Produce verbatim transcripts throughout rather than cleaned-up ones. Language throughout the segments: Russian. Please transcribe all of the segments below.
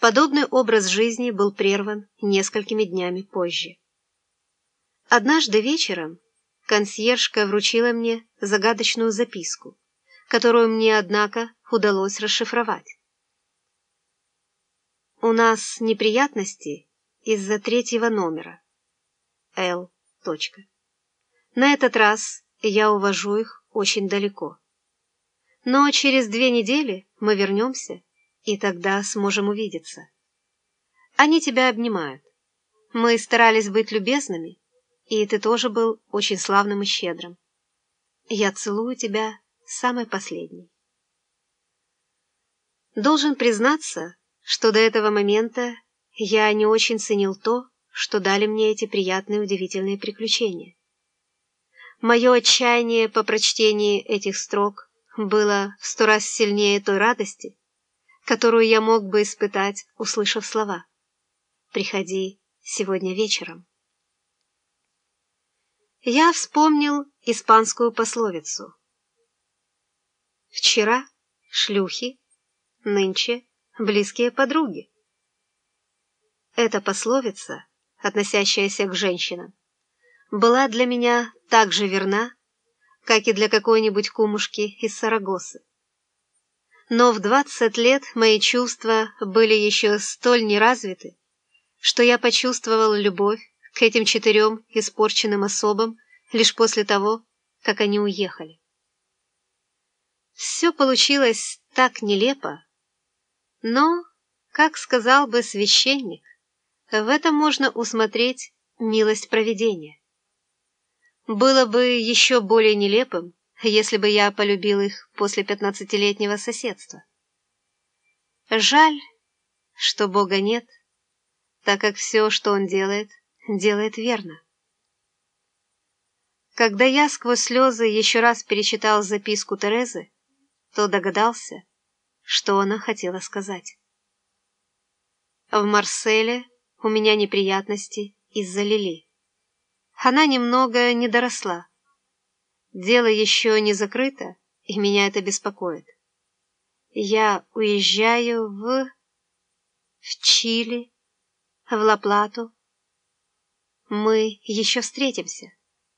Подобный образ жизни был прерван несколькими днями позже. Однажды вечером консьержка вручила мне загадочную записку, которую мне, однако, удалось расшифровать. «У нас неприятности из-за третьего номера. Л. Точка. На этот раз я увожу их очень далеко. Но через две недели мы вернемся, и тогда сможем увидеться. Они тебя обнимают. Мы старались быть любезными, и ты тоже был очень славным и щедрым. Я целую тебя самой последней». Должен признаться, что до этого момента я не очень ценил то, что дали мне эти приятные удивительные приключения. Мое отчаяние по прочтении этих строк было в сто раз сильнее той радости, которую я мог бы испытать, услышав слова «Приходи сегодня вечером». Я вспомнил испанскую пословицу «Вчера шлюхи, нынче близкие подруги». Эта пословица, относящаяся к женщинам, была для меня так же верна, как и для какой-нибудь кумушки из Сарагосы. Но в двадцать лет мои чувства были еще столь неразвиты, что я почувствовал любовь к этим четырем испорченным особам лишь после того, как они уехали. Все получилось так нелепо, но, как сказал бы священник, в этом можно усмотреть милость провидения. Было бы еще более нелепым, если бы я полюбил их после пятнадцатилетнего соседства. Жаль, что Бога нет, так как все, что Он делает, делает верно. Когда я сквозь слезы еще раз перечитал записку Терезы, то догадался, что она хотела сказать. В Марселе у меня неприятности из-за Лили. Она немного не доросла. Дело еще не закрыто, и меня это беспокоит. Я уезжаю в... в Чили, в Ла-Плату. Мы еще встретимся.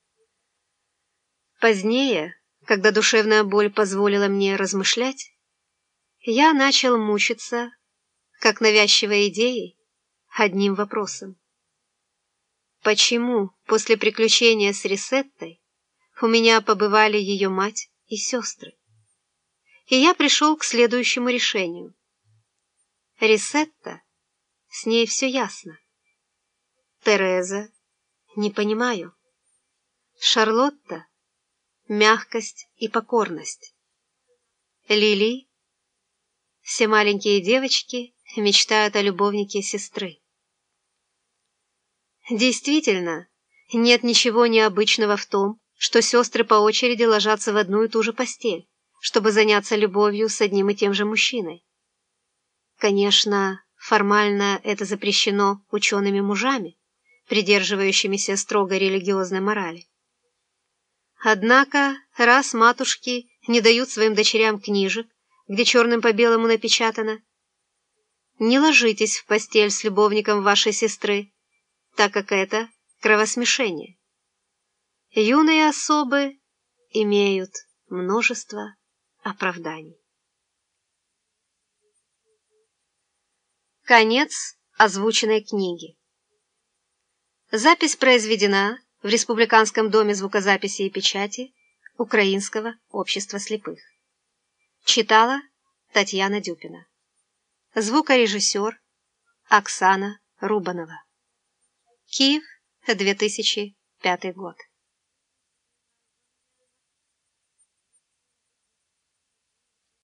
Позднее, когда душевная боль позволила мне размышлять, я начал мучиться, как навязчивой идеей, одним вопросом. Почему после приключения с Рисеттой у меня побывали ее мать и сестры? И я пришел к следующему решению. Рисетта, с ней все ясно. Тереза, не понимаю. Шарлотта, мягкость и покорность. Лили, все маленькие девочки мечтают о любовнике сестры. Действительно, нет ничего необычного в том, что сестры по очереди ложатся в одну и ту же постель, чтобы заняться любовью с одним и тем же мужчиной. Конечно, формально это запрещено учеными мужами, придерживающимися строго религиозной морали. Однако, раз матушки не дают своим дочерям книжек, где черным по белому напечатано «Не ложитесь в постель с любовником вашей сестры», так как это кровосмешение. Юные особы имеют множество оправданий. Конец озвученной книги. Запись произведена в Республиканском доме звукозаписи и печати Украинского общества слепых. Читала Татьяна Дюпина. Звукорежиссер Оксана Рубанова. Киев, две тысячи пятый год.